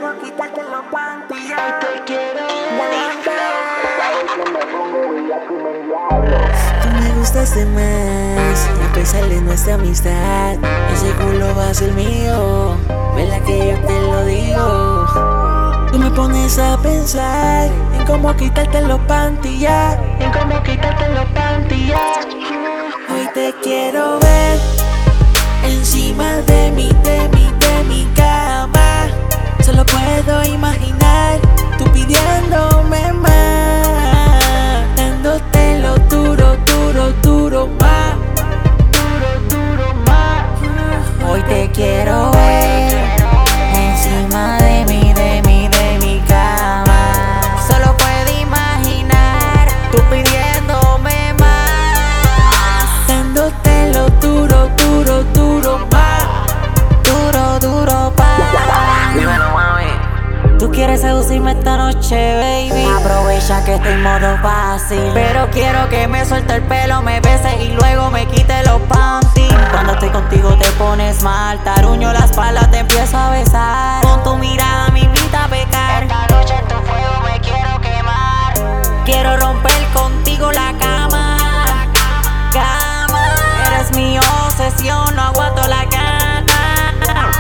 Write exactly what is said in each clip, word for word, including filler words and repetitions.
quiero quitarte los panties, ya te quiero Tú me gustas de más, a pesar de nuestra amistad. Ese culo va a ser mío, ¿verdad que yo te lo digo? Tú me pones a pensar en cómo quitarte los panties, ya, en cómo quitarte los panties, ya. Hoy te quiero ver encima de mi, de mi, de mi cama. Solo puedo imaginar tú pidiéndome más, dándote lo duro, duro, duro más, duro, duro más. Hoy te quiero ver encima de mi, de mi, de mi cama. Solo puedo imaginar tú pidiéndome más, dándote lo duro, duro, duro más, duro, duro más. Tú quieres seducirme esta noche, baby. Aprovecha que estoy en modo fácil, pero quiero que me suelte el pelo, me beses y luego me quite los panties. Cuando estoy contigo te pones mal, taruño la espalda, te empiezo a besar. Con tu mirada me invita a pecar. Esta noche en tu fuego me quiero quemar. Quiero romper contigo la cama, cama. Eres mi obsesión, no aguanto la gana.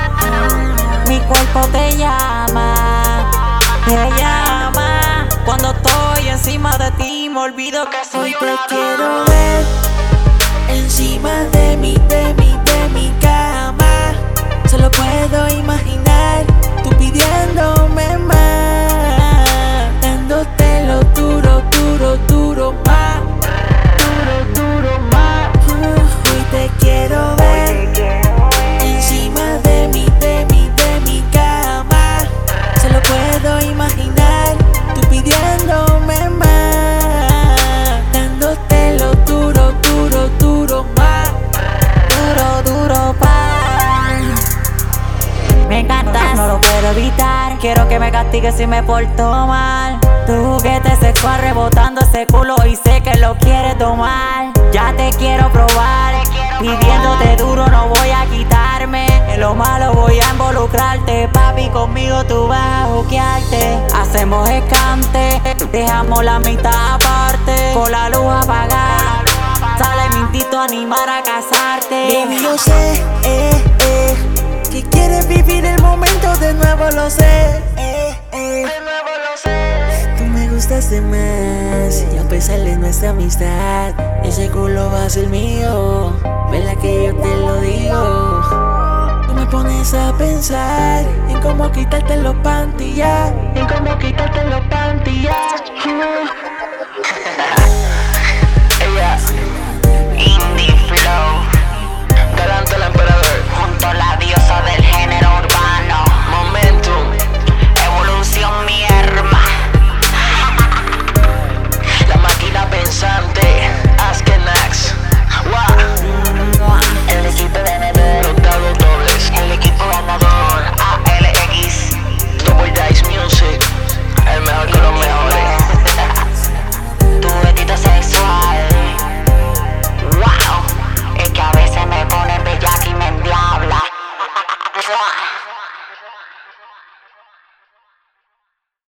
Mi cuerpo te llama, te llama. Cuando estoy encima de ti me olvido que soy una te quiero ver encima de mi, de mi, de mi cama. Solo puedo imaginar tú pidiéndome más, dándote lo duro, duro, duro más, duro, duro más. Hoy te quiero ver encima de mi, de mi, de mi cama. Solo puedo imaginar tú pidiéndome más, dándote lo duro, duro, duro más, duro, duro más. Me encantas, no lo puedo evitar. Quiero que me castigues si me porto mal. Tu juguete sexual rebotando ese culo y sé que lo quieres tomar. Ya te quiero probar, pidiéndote duro no voy a quitarme. En lo malo voy a involucrarte, papi, conmigo tú vas a juquearte. Hacemos escante, dejamos la mitad aparte. Con la luz apagada, sale mi instinto a animar a casarte. Baby, yo sé, eh, eh, que quieres vivir el momento, de nuevo lo sé, eh, eh. De nuevo lo sé. Tú me gustas de más, y a pesar de nuestra amistad, ese culo va a ser mío, ¿verdad que yo te lo digo? Tú me pones a pensar en cómo quitarte los panties, ya, en cómo quitarte los panties, ya. Ella